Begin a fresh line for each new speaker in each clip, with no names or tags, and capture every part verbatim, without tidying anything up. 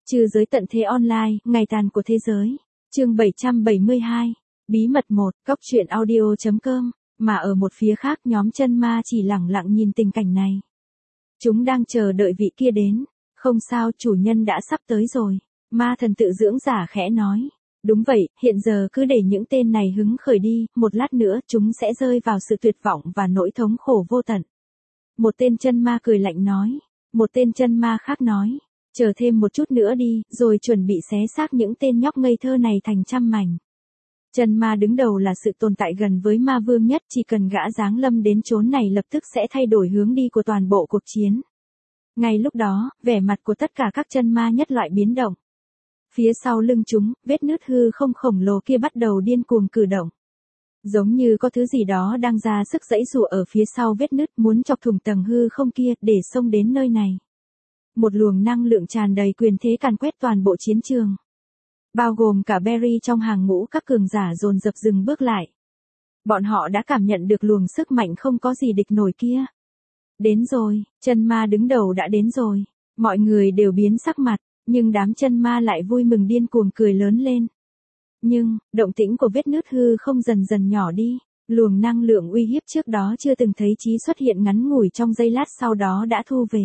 Trừ giới tận thế online, ngày tàn của thế giới. Chương bảy trăm bảy mươi hai. Bí mật một, góc truyện audio chấm com, mà ở một phía khác nhóm chân ma chỉ lẳng lặng nhìn tình cảnh này. Chúng đang chờ đợi vị kia đến. Không sao, chủ nhân đã sắp tới rồi. Ma thần tự dưỡng giả khẽ nói. Đúng vậy, hiện giờ cứ để những tên này hứng khởi đi, một lát nữa chúng sẽ rơi vào sự tuyệt vọng và nỗi thống khổ vô tận. Một tên chân ma cười lạnh nói. Một tên chân ma khác nói. Chờ thêm một chút nữa đi, rồi chuẩn bị xé xác những tên nhóc ngây thơ này thành trăm mảnh. Chân ma đứng đầu là sự tồn tại gần với ma vương nhất, chỉ cần gã giáng lâm đến chốn này lập tức sẽ thay đổi hướng đi của toàn bộ cuộc chiến. Ngay lúc đó, vẻ mặt của tất cả các chân ma nhất loại biến động. Phía sau lưng chúng, vết nứt hư không khổng lồ kia bắt đầu điên cuồng cử động. Giống như có thứ gì đó đang ra sức giãy giụa ở phía sau vết nứt, muốn chọc thủng tầng hư không kia để xông đến nơi này. Một luồng năng lượng tràn đầy quyền thế càn quét toàn bộ chiến trường. Bao gồm cả Barry trong hàng ngũ các cường giả dồn dập dừng bước lại. Bọn họ đã cảm nhận được luồng sức mạnh không có gì địch nổi kia. Đến rồi, chân ma đứng đầu đã đến rồi. Mọi người đều biến sắc mặt, nhưng đám chân ma lại vui mừng điên cuồng cười lớn lên. Nhưng, động tĩnh của vết nứt hư không dần dần nhỏ đi. Luồng năng lượng uy hiếp trước đó chưa từng thấy chí xuất hiện ngắn ngủi trong giây lát sau đó đã thu về.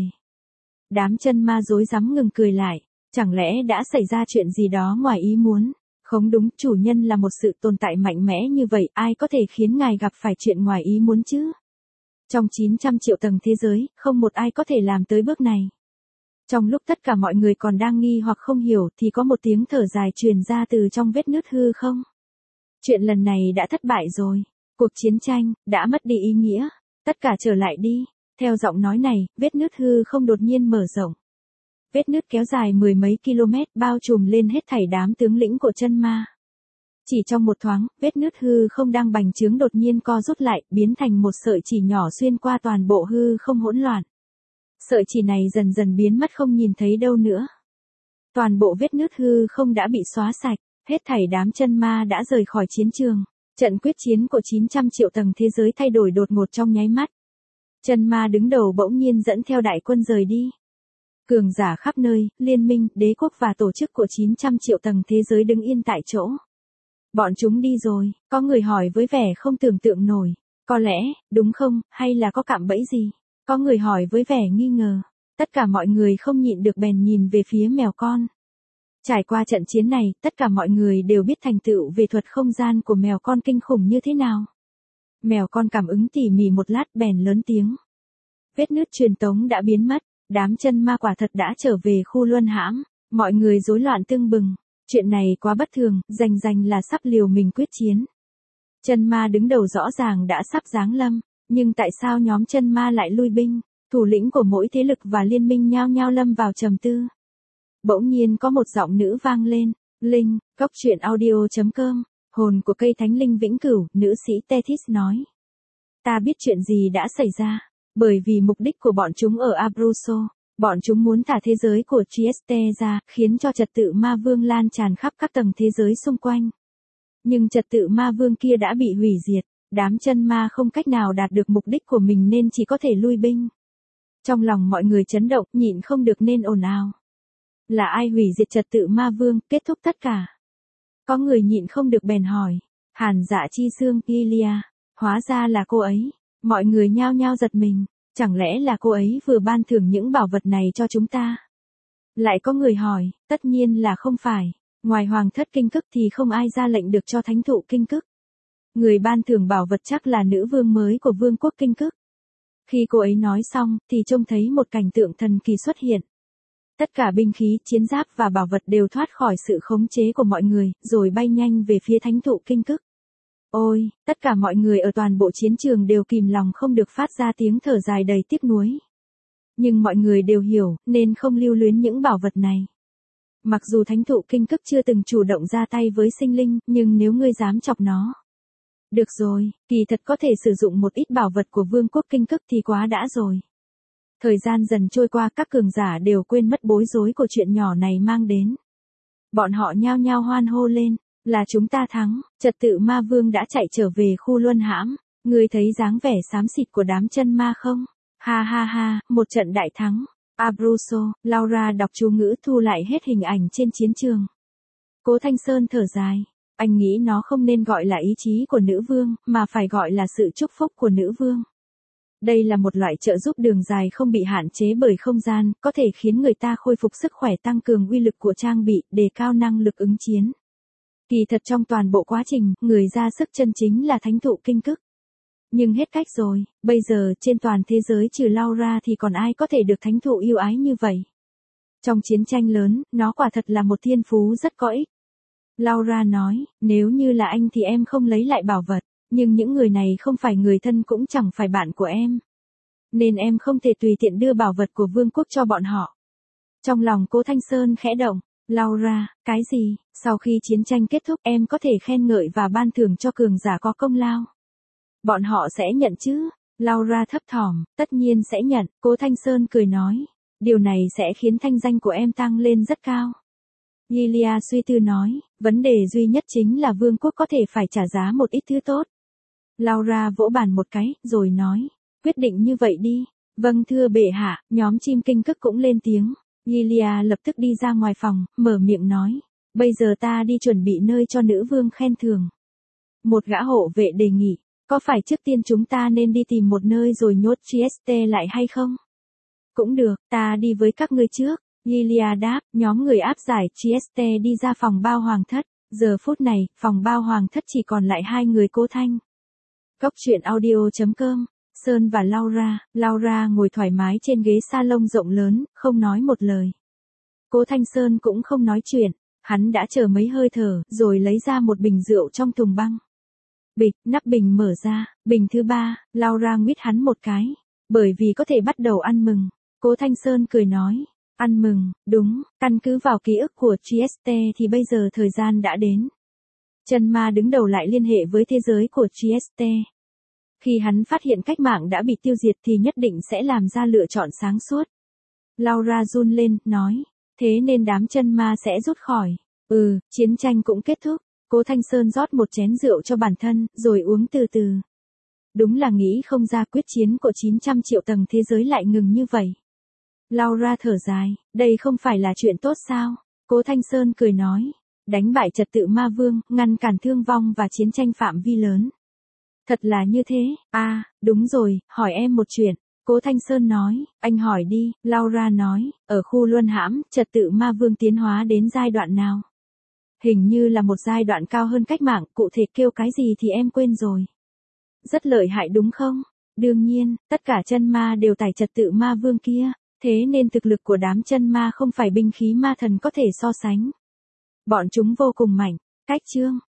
Đám chân ma rối rắm ngừng cười lại. Chẳng lẽ đã xảy ra chuyện gì đó ngoài ý muốn? Không đúng, chủ nhân là một sự tồn tại mạnh mẽ như vậy, ai có thể khiến ngài gặp phải chuyện ngoài ý muốn chứ? Trong chín trăm triệu tầng thế giới, không một ai có thể làm tới bước này. Trong lúc tất cả mọi người còn đang nghi hoặc không hiểu thì có một tiếng thở dài truyền ra từ trong vết nứt hư không. Chuyện lần này đã thất bại rồi. Cuộc chiến tranh đã mất đi ý nghĩa. Tất cả trở lại đi. Theo giọng nói này, vết nứt hư không đột nhiên mở rộng. Vết nứt kéo dài mười mấy km bao trùm lên hết thảy đám tướng lĩnh của chân ma. Chỉ trong một thoáng, vết nứt hư không đang bành trướng đột nhiên co rút lại, biến thành một sợi chỉ nhỏ xuyên qua toàn bộ hư không hỗn loạn. Sợi chỉ này dần dần biến mất không nhìn thấy đâu nữa. Toàn bộ vết nứt hư không đã bị xóa sạch, hết thảy đám chân ma đã rời khỏi chiến trường. Trận quyết chiến của chín trăm triệu tầng thế giới thay đổi đột ngột trong nháy mắt. Chân ma đứng đầu bỗng nhiên dẫn theo đại quân rời đi. Cường giả khắp nơi, liên minh, đế quốc và tổ chức của chín trăm triệu tầng thế giới đứng yên tại chỗ. Bọn chúng đi rồi, có người hỏi với vẻ không tưởng tượng nổi. Có lẽ, đúng không, hay là có cạm bẫy gì? Có người hỏi với vẻ nghi ngờ. Tất cả mọi người không nhịn được bèn nhìn về phía mèo con. Trải qua trận chiến này, tất cả mọi người đều biết thành tựu về thuật không gian của mèo con kinh khủng như thế nào. Mèo con cảm ứng tỉ mỉ một lát bèn lớn tiếng. Vết nứt truyền tống đã biến mất. Đám chân ma quả thật đã trở về khu luân hãm, mọi người rối loạn tưng bừng. Chuyện này quá bất thường, rành rành là sắp liều mình quyết chiến. Chân ma đứng đầu rõ ràng đã sắp giáng lâm, nhưng tại sao nhóm chân ma lại lui binh? Thủ lĩnh của mỗi thế lực và liên minh nhao nhao lâm vào trầm tư. Bỗng nhiên có một giọng nữ vang lên. Linh, góc truyện audio chấm com, hồn của cây thánh linh vĩnh cửu, nữ sĩ Tethys nói. Ta biết chuyện gì đã xảy ra. Bởi vì mục đích của bọn chúng ở Abruzzo, bọn chúng muốn thả thế giới của Trieste ra, khiến cho trật tự ma vương lan tràn khắp các tầng thế giới xung quanh. Nhưng trật tự ma vương kia đã bị hủy diệt, đám chân ma không cách nào đạt được mục đích của mình nên chỉ có thể lui binh. Trong lòng mọi người chấn động, nhịn không được nên ồn ào. Là ai hủy diệt trật tự ma vương, kết thúc tất cả? Có người nhịn không được bèn hỏi. Hàn Dạ Chi Sương, Ilia, hóa ra là cô ấy. Mọi người nhao nhao giật mình, chẳng lẽ là cô ấy vừa ban thưởng những bảo vật này cho chúng ta? Lại có người hỏi, tất nhiên là không phải, ngoài hoàng thất kinh cức thì không ai ra lệnh được cho thánh thụ kinh cức. Người ban thưởng bảo vật chắc là nữ vương mới của vương quốc kinh cức. Khi cô ấy nói xong, thì trông thấy một cảnh tượng thần kỳ xuất hiện. Tất cả binh khí, chiến giáp và bảo vật đều thoát khỏi sự khống chế của mọi người, rồi bay nhanh về phía thánh thụ kinh cức. Ôi, tất cả mọi người ở toàn bộ chiến trường đều kìm lòng không được phát ra tiếng thở dài đầy tiếc nuối. Nhưng mọi người đều hiểu, nên không lưu luyến những bảo vật này. Mặc dù thánh thụ kinh cức chưa từng chủ động ra tay với sinh linh, nhưng nếu ngươi dám chọc nó. Được rồi, kỳ thật có thể sử dụng một ít bảo vật của vương quốc kinh cức thì quá đã rồi. Thời gian dần trôi qua, các cường giả đều quên mất bối rối của chuyện nhỏ này mang đến. Bọn họ nhao nhao hoan hô lên. Là chúng ta thắng, trật tự ma vương đã chạy trở về khu luân hãm, ngươi thấy dáng vẻ xám xịt của đám chân ma không? Ha ha ha, một trận đại thắng, Abruzzo, Laura đọc chú ngữ thu lại hết hình ảnh trên chiến trường. Cố Thanh Sơn thở dài. Anh nghĩ nó không nên gọi là ý chí của nữ vương, mà phải gọi là sự chúc phúc của nữ vương. Đây là một loại trợ giúp đường dài không bị hạn chế bởi không gian, có thể khiến người ta khôi phục sức khỏe, tăng cường uy lực của trang bị, đề cao năng lực ứng chiến. Kỳ thật trong toàn bộ quá trình, người ra sức chân chính là thánh thụ kinh cức. Nhưng hết cách rồi, bây giờ trên toàn thế giới trừ Laura thì còn ai có thể được thánh thụ yêu ái như vậy. Trong chiến tranh lớn, nó quả thật là một thiên phú rất có ích. Laura nói, nếu như là anh thì em không lấy lại bảo vật, nhưng những người này không phải người thân cũng chẳng phải bạn của em. Nên em không thể tùy tiện đưa bảo vật của vương quốc cho bọn họ. Trong lòng Cố Thanh Sơn khẽ động, Laura, cái gì, sau khi chiến tranh kết thúc em có thể khen ngợi và ban thưởng cho cường giả có công lao. Bọn họ sẽ nhận chứ? Laura thấp thỏm, tất nhiên sẽ nhận, Cố Thanh Sơn cười nói. Điều này sẽ khiến thanh danh của em tăng lên rất cao. Lilia suy tư nói, vấn đề duy nhất chính là vương quốc có thể phải trả giá một ít thứ tốt. Laura vỗ bàn một cái, rồi nói, quyết định như vậy đi. Vâng thưa bệ hạ, nhóm chim kinh cức cũng lên tiếng. Lilia lập tức đi ra ngoài phòng, mở miệng nói, bây giờ ta đi chuẩn bị nơi cho nữ vương khen thưởng. Một gã hộ vệ đề nghị, có phải trước tiên chúng ta nên đi tìm một nơi rồi nhốt Trieste lại hay không? Cũng được, ta đi với các ngươi trước. Lilia đáp, nhóm người áp giải Trieste đi ra phòng bao hoàng thất. Giờ phút này, phòng bao hoàng thất chỉ còn lại hai người Cố Thanh. Cốc truyện audio chấm com, Sơn và Laura. Laura ngồi thoải mái trên ghế salon rộng lớn, không nói một lời. Cố Thanh Sơn cũng không nói chuyện, hắn đã chờ mấy hơi thở, rồi lấy ra một bình rượu trong thùng băng. Bịch, nắp bình mở ra, bình thứ ba, Laura nguyết hắn một cái, bởi vì có thể bắt đầu ăn mừng. Cố Thanh Sơn cười nói, ăn mừng, đúng, căn cứ vào ký ức của Trieste thì bây giờ thời gian đã đến. Chân ma đứng đầu lại liên hệ với thế giới của Trieste. Khi hắn phát hiện cách mạng đã bị tiêu diệt thì nhất định sẽ làm ra lựa chọn sáng suốt. Laura run lên, nói, thế nên đám chân ma sẽ rút khỏi. Ừ, chiến tranh cũng kết thúc. Cố Thanh Sơn rót một chén rượu cho bản thân, rồi uống từ từ. Đúng là nghĩ không ra quyết chiến của chín trăm triệu tầng thế giới lại ngừng như vậy. Laura thở dài, đây không phải là chuyện tốt sao? Cố Thanh Sơn cười nói, đánh bại trật tự ma vương, ngăn cản thương vong và chiến tranh phạm vi lớn. Thật là như thế, à, đúng rồi, hỏi em một chuyện. Cố Thanh Sơn nói, anh hỏi đi. Laura nói, ở khu luân hãm, trật tự ma vương tiến hóa đến giai đoạn nào? Hình như là một giai đoạn cao hơn cách mạng, cụ thể kêu cái gì thì em quên rồi. Rất lợi hại đúng không? Đương nhiên, tất cả chân ma đều tải trật tự ma vương kia, thế nên thực lực của đám chân ma không phải binh khí ma thần có thể so sánh. Bọn chúng vô cùng mạnh. Cách chương